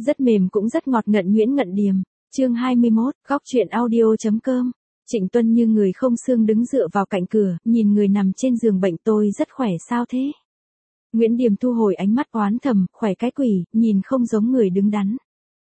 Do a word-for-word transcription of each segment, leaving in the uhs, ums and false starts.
Rất mềm cũng rất ngọt ngận Nguyễn Ngận Điềm. Chương hai mươi mốt, góc truyện audio.com. Trịnh Tuân như người không xương đứng dựa vào cạnh cửa, nhìn người nằm trên giường bệnh tôi rất khỏe sao thế? Nguyễn Điềm thu hồi ánh mắt oán thầm, khỏe cái quỷ, nhìn không giống người đứng đắn.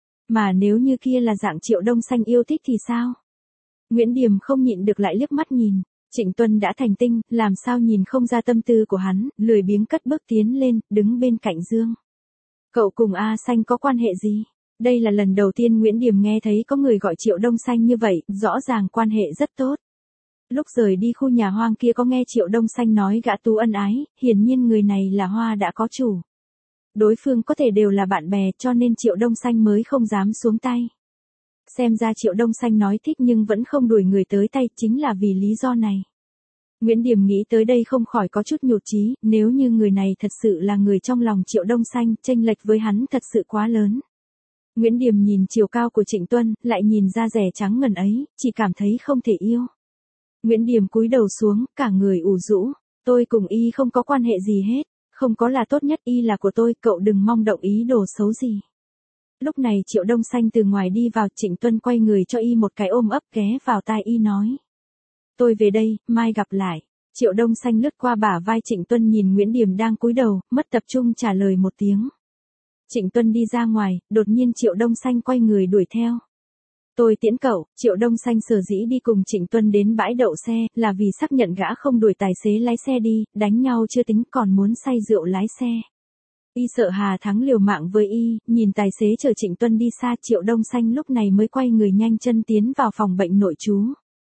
Mà nếu như kia là dạng Triệu Đông Xanh yêu thích thì sao? Nguyễn Điềm không nhịn được lại liếc mắt nhìn. Trịnh Tuân đã thành tinh, làm sao nhìn không ra tâm tư của hắn, lười biếng cất bước tiến lên, đứng bên cạnh giường. Cậu cùng A Xanh có quan hệ gì? Đây là lần đầu tiên Nguyễn Điềm nghe thấy có người gọi Triệu Đông Xanh như vậy, rõ ràng quan hệ rất tốt. Lúc rời đi khu nhà hoang kia có nghe Triệu Đông Xanh nói gã Tú ân ái, hiển nhiên người này là Hoa đã có chủ. Đối phương có thể đều là bạn bè cho nên Triệu Đông Xanh mới không dám xuống tay. Xem ra Triệu Đông Xanh nói thích nhưng vẫn không đuổi người tới tay chính là vì lý do này. Nguyễn Điềm nghĩ tới đây không khỏi có chút nhụt chí, nếu như người này thật sự là người trong lòng Triệu Đông Xanh, chênh lệch với hắn thật sự quá lớn. Nguyễn Điềm nhìn chiều cao của Trịnh Tuân, lại nhìn da rẻ trắng ngần ấy, chỉ cảm thấy không thể yêu. Nguyễn Điềm cúi đầu xuống, cả người ủ rũ, tôi cùng y không có quan hệ gì hết, không có là tốt nhất, y là của tôi, cậu đừng mong động ý đồ xấu gì. Lúc này Triệu Đông Xanh từ ngoài đi vào, Trịnh Tuân quay người cho y một cái ôm ấp ghé vào tai y nói. Tôi về đây, mai gặp lại. Triệu Đông Xanh lướt qua bả vai Trịnh Tuân nhìn Nguyễn Điềm đang cúi đầu, mất tập trung trả lời một tiếng. Trịnh Tuân đi ra ngoài, đột nhiên Triệu Đông Xanh quay người đuổi theo. Tôi tiễn cậu. Triệu Đông Xanh sở dĩ đi cùng Trịnh Tuân đến bãi đậu xe, là vì xác nhận gã không đuổi tài xế lái xe đi, đánh nhau chưa tính còn muốn say rượu lái xe. Y sợ Hà Thắng liều mạng với y, nhìn tài xế chở Trịnh Tuân đi xa, Triệu Đông Xanh lúc này mới quay người nhanh chân tiến vào phòng bệnh nội trú.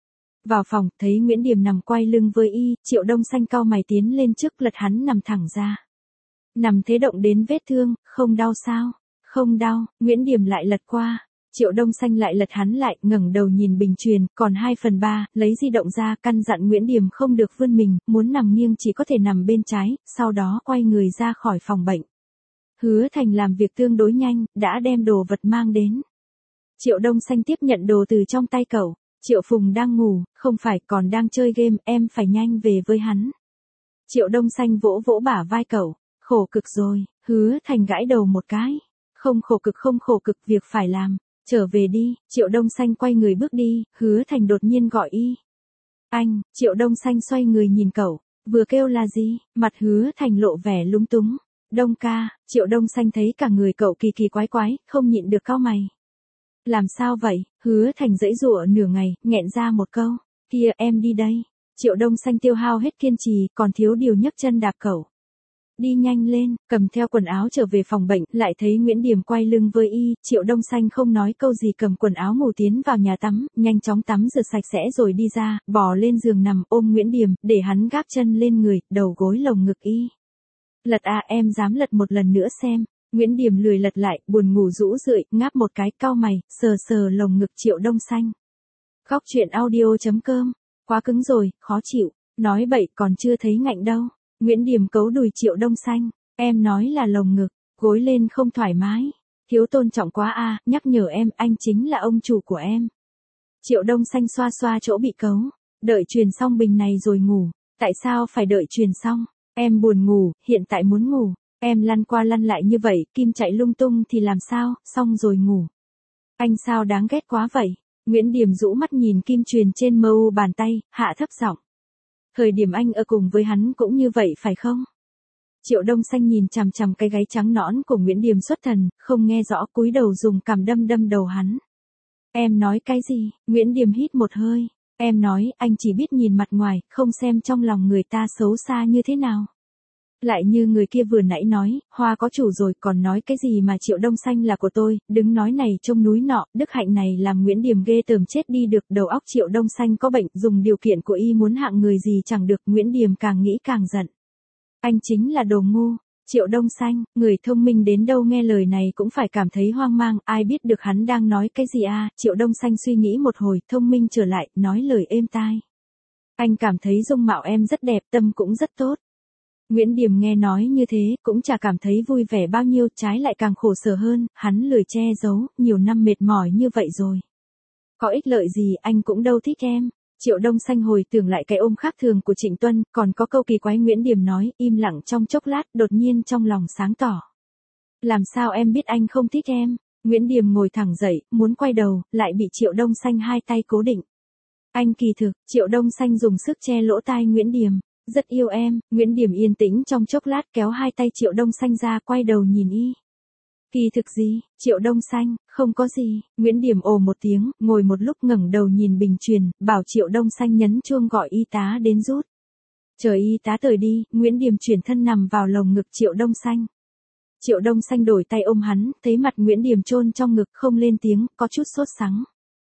Vào phòng, thấy Nguyễn Điềm nằm quay lưng với y, Triệu Đông Xanh cau mày tiến lên trước lật hắn nằm thẳng ra. Nằm thế động đến vết thương, không đau sao? Không đau, Nguyễn Điềm lại lật qua. Triệu Đông Xanh lại lật hắn lại, ngẩng đầu nhìn bình truyền, còn hai phần ba, lấy di động ra, căn dặn Nguyễn Điềm không được vươn mình, muốn nằm nghiêng chỉ có thể nằm bên trái, sau đó quay người ra khỏi phòng bệnh. Hứa Thành làm việc tương đối nhanh, đã đem đồ vật mang đến. Triệu Đông Xanh tiếp nhận đồ từ trong tay cậu. Triệu Phùng đang ngủ, không phải còn đang chơi game, em phải nhanh về với hắn. Triệu Đông Xanh vỗ vỗ bả vai cậu, khổ cực rồi, Hứa Thành gãi đầu một cái. Không khổ cực không khổ cực, việc phải làm, trở về đi. Triệu Đông Xanh quay người bước đi, Hứa Thành đột nhiên gọi y. Anh, Triệu Đông Xanh xoay người nhìn cậu, vừa kêu là gì, mặt Hứa Thành lộ vẻ lúng túng. Đông ca. Triệu Đông Xanh thấy cả người cậu kỳ kỳ quái quái, không nhịn được cau mày. Làm sao vậy? Hứa Thành giãy giụa nửa ngày, nghẹn ra một câu. Kia, em đi đây. Triệu Đông Xanh tiêu hao hết kiên trì, còn thiếu điều nhấc chân đạp cậu. Đi nhanh lên, cầm theo quần áo trở về phòng bệnh, lại thấy Nguyễn Điềm quay lưng với y, Triệu Đông Xanh không nói câu gì cầm quần áo ngủ tiến vào nhà tắm, nhanh chóng tắm rửa sạch sẽ rồi đi ra, bò lên giường nằm ôm Nguyễn Điềm, để hắn gáp chân lên người, đầu gối lồng ngực y. Lật à, em dám lật một lần nữa xem. Nguyễn Điềm lười lật lại, buồn ngủ rũ rượi, ngáp một cái, cau mày, sờ sờ lồng ngực Triệu Đông Xanh. Góc truyện audio.com. Quá cứng rồi, khó chịu. Nói bậy, còn chưa thấy ngạnh đâu. Nguyễn Điềm cấu đùi Triệu Đông Xanh. Em nói là lồng ngực, gối lên không thoải mái. Thiếu tôn trọng quá a, nhắc nhở em, anh chính là ông chủ của em. Triệu Đông Xanh xoa xoa chỗ bị cấu. Đợi truyền xong bình này rồi ngủ. Tại sao phải đợi truyền xong? Em buồn ngủ, hiện tại muốn ngủ. Em lăn qua lăn lại như vậy, kim chạy lung tung thì làm sao, xong rồi ngủ. Anh sao đáng ghét quá vậy? Nguyễn Điềm rũ mắt nhìn kim truyền trên mờ u bàn tay, hạ thấp giọng. Thời điểm anh ở cùng với hắn cũng như vậy phải không? Triệu Đông Xanh nhìn chằm chằm cái gáy trắng nõn của Nguyễn Điềm xuất thần, không nghe rõ, cúi đầu dùng cằm đâm đâm đầu hắn. Em nói cái gì? Nguyễn Điềm hít một hơi. Em nói, anh chỉ biết nhìn mặt ngoài, không xem trong lòng người ta xấu xa như thế nào. Lại như người kia vừa nãy nói, Hoa có chủ rồi, còn nói cái gì mà Triệu Đông Xanh là của tôi, đứng nói này trông núi nọ, đức hạnh này làm Nguyễn Điềm ghê tởm chết đi được, đầu óc Triệu Đông Xanh có bệnh, dùng điều kiện của y muốn hạng người gì chẳng được, Nguyễn Điềm càng nghĩ càng giận. Anh chính là đồ ngu. Triệu Đông Xanh, người thông minh đến đâu nghe lời này cũng phải cảm thấy hoang mang, ai biết được hắn đang nói cái gì à, Triệu Đông Xanh suy nghĩ một hồi, thông minh trở lại, nói lời êm tai. Anh cảm thấy dung mạo em rất đẹp, tâm cũng rất tốt. Nguyễn Điềm nghe nói như thế, cũng chả cảm thấy vui vẻ bao nhiêu, trái lại càng khổ sở hơn, hắn lười che giấu, nhiều năm mệt mỏi như vậy rồi. Có ích lợi gì, anh cũng đâu thích em. Triệu Đông Xanh hồi tưởng lại cái ôm khác thường của Trịnh Tuân, còn có câu kỳ quái Nguyễn Điềm nói, im lặng trong chốc lát, đột nhiên trong lòng sáng tỏ. Làm sao em biết anh không thích em? Nguyễn Điềm ngồi thẳng dậy, muốn quay đầu, lại bị Triệu Đông Xanh hai tay cố định. Anh kỳ thực, Triệu Đông Xanh dùng sức che lỗ tai Nguyễn Điềm. Rất yêu em, Nguyễn Điềm yên tĩnh trong chốc lát kéo hai tay Triệu Đông Xanh ra quay đầu nhìn y. Kỳ thực gì, Triệu Đông Xanh, không có gì, Nguyễn Điềm ồ một tiếng, ngồi một lúc ngẩng đầu nhìn bình truyền, bảo Triệu Đông Xanh nhấn chuông gọi y tá đến rút. Chờ y tá tới đi, Nguyễn Điềm chuyển thân nằm vào lồng ngực Triệu Đông Xanh. Triệu Đông Xanh đổi tay ôm hắn, thấy mặt Nguyễn Điềm chôn trong ngực không lên tiếng, có chút sốt sắng.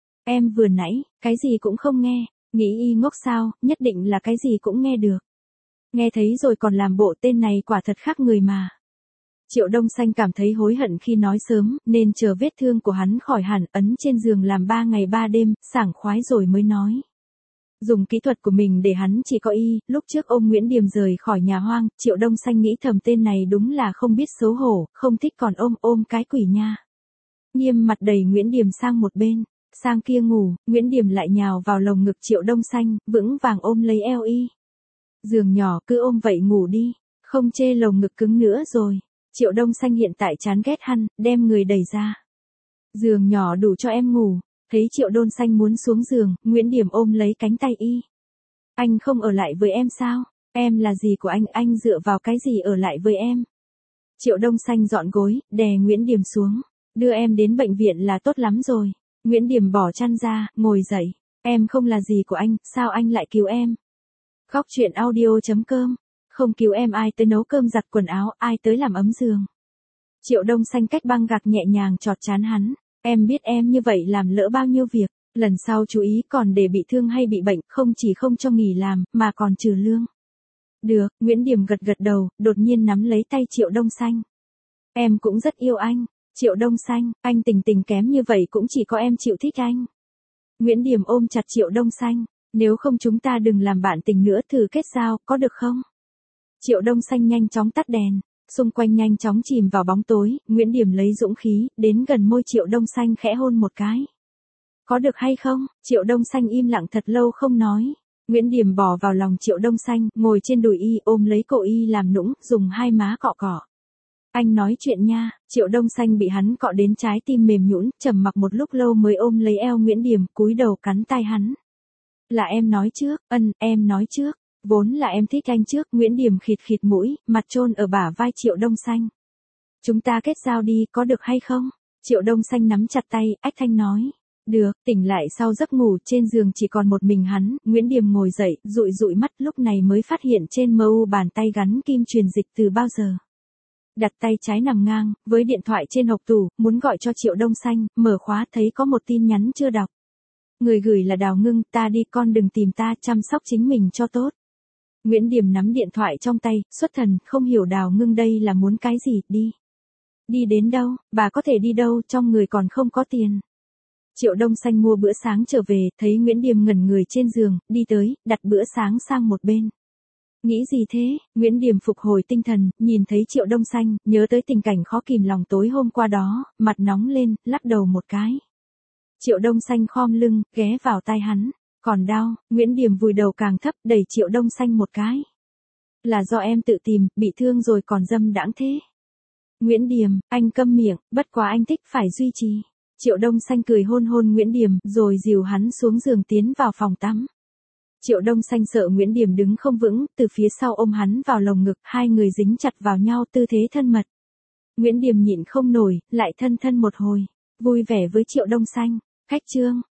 Em vừa nãy, cái gì cũng không nghe, nghĩ y ngốc sao, nhất định là cái gì cũng nghe được. Nghe thấy rồi còn làm bộ tên này quả thật khác người mà. Triệu Đông Xanh cảm thấy hối hận khi nói sớm, nên chờ vết thương của hắn khỏi hẳn, ấn trên giường làm ba ngày ba đêm, sảng khoái rồi mới nói. Dùng kỹ thuật của mình để hắn chỉ có y, lúc trước ôm Nguyễn Điềm rời khỏi nhà hoang, Triệu Đông Xanh nghĩ thầm tên này đúng là không biết xấu hổ, không thích còn ôm ôm cái quỷ nha. Nghiêm mặt đẩy Nguyễn Điềm sang một bên, sang kia ngủ, Nguyễn Điềm lại nhào vào lồng ngực Triệu Đông Xanh, vững vàng ôm lấy eo y. Giường nhỏ cứ ôm vậy ngủ đi, không chê lồng ngực cứng nữa rồi. Triệu Đông Xanh hiện tại chán ghét hắn, đem người đẩy ra. Giường nhỏ đủ cho em ngủ. Thấy Triệu Đôn Xanh muốn xuống giường, Nguyễn Điềm ôm lấy cánh tay y. Anh không ở lại với em sao? Em là gì của anh, anh dựa vào cái gì ở lại với em? Triệu Đông Xanh dọn gối, đè Nguyễn Điềm xuống. Đưa em đến bệnh viện là tốt lắm rồi. Nguyễn Điềm bỏ chăn ra, ngồi dậy. Em không là gì của anh, sao anh lại cứu em? Góc truyện audio chấm com. Không cứu em ai tới nấu cơm giặt quần áo, ai tới làm ấm giường. Triệu Đông Xanh cách băng gạc nhẹ nhàng chọt chán hắn. Em biết em như vậy làm lỡ bao nhiêu việc, lần sau chú ý còn để bị thương hay bị bệnh, không chỉ không cho nghỉ làm, mà còn trừ lương. Được, Nguyễn Điềm gật gật đầu, đột nhiên nắm lấy tay Triệu Đông Xanh. Em cũng rất yêu anh, Triệu Đông Xanh, anh tình tình kém như vậy cũng chỉ có em chịu thích anh. Nguyễn Điềm ôm chặt Triệu Đông Xanh, nếu không chúng ta đừng làm bạn tình nữa, thử kết giao, có được không? Triệu Đông Xanh nhanh chóng tắt đèn. Xung quanh nhanh chóng chìm vào bóng tối, Nguyễn Điềm lấy dũng khí, đến gần môi Triệu Đông Xanh khẽ hôn một cái. Có được hay không? Triệu Đông Xanh im lặng thật lâu không nói. Nguyễn Điềm bò vào lòng Triệu Đông Xanh, ngồi trên đùi y, ôm lấy cổ y làm nũng, dùng hai má cọ cọ. Anh nói chuyện nha, Triệu Đông Xanh bị hắn cọ đến trái tim mềm nhũn, trầm mặc một lúc lâu mới ôm lấy eo Nguyễn Điềm, cúi đầu cắn tai hắn. Là em nói trước, ân, em nói trước. Vốn là em thích anh trước, Nguyễn Điềm khịt khịt mũi, mặt chôn ở bả vai Triệu Đông Xanh. Chúng ta kết giao đi, có được hay không? Triệu Đông Xanh nắm chặt tay, ách thanh nói. Được, tỉnh lại sau giấc ngủ, trên giường chỉ còn một mình hắn, Nguyễn Điềm ngồi dậy, dụi dụi mắt, lúc này mới phát hiện trên mờ u bàn tay gắn kim truyền dịch từ bao giờ. Đặt tay trái nằm ngang, với điện thoại trên hộc tủ, muốn gọi cho Triệu Đông Xanh, mở khóa thấy có một tin nhắn chưa đọc. Người gửi là Đào Ngưng, ta đi con đừng tìm ta, chăm sóc chính mình cho tốt. Nguyễn Điềm nắm điện thoại trong tay, xuất thần, không hiểu Đào Ngưng đây là muốn cái gì, đi. Đi đến đâu, bà có thể đi đâu, trong người còn không có tiền. Triệu Đông Xanh mua bữa sáng trở về, thấy Nguyễn Điềm ngẩn người trên giường, đi tới, đặt bữa sáng sang một bên. Nghĩ gì thế, Nguyễn Điềm phục hồi tinh thần, nhìn thấy Triệu Đông Xanh, nhớ tới tình cảnh khó kìm lòng tối hôm qua đó, mặt nóng lên, lắc đầu một cái. Triệu Đông Xanh khom lưng, ghé vào tai hắn. Còn đau, Nguyễn Điềm vùi đầu càng thấp, đẩy Triệu Đông Xanh một cái. Là do em tự tìm, bị thương rồi còn dâm đãng thế. Nguyễn Điềm, anh câm miệng, bất quá anh thích phải duy trì. Triệu Đông Xanh cười hôn hôn Nguyễn Điềm, rồi dìu hắn xuống giường tiến vào phòng tắm. Triệu Đông Xanh sợ Nguyễn Điềm đứng không vững, từ phía sau ôm hắn vào lồng ngực, hai người dính chặt vào nhau tư thế thân mật. Nguyễn Điềm nhịn không nổi, lại thân thân một hồi, vui vẻ với Triệu Đông Xanh. Khách trương,